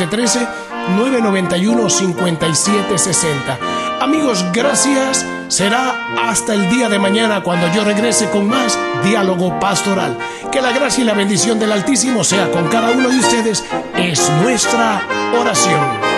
713-991-5760. Amigos, gracias. Será hasta el día de mañana cuando yo regrese con más Diálogo Pastoral. Que la gracia y la bendición del Altísimo sea con cada uno de ustedes. Es nuestra oración.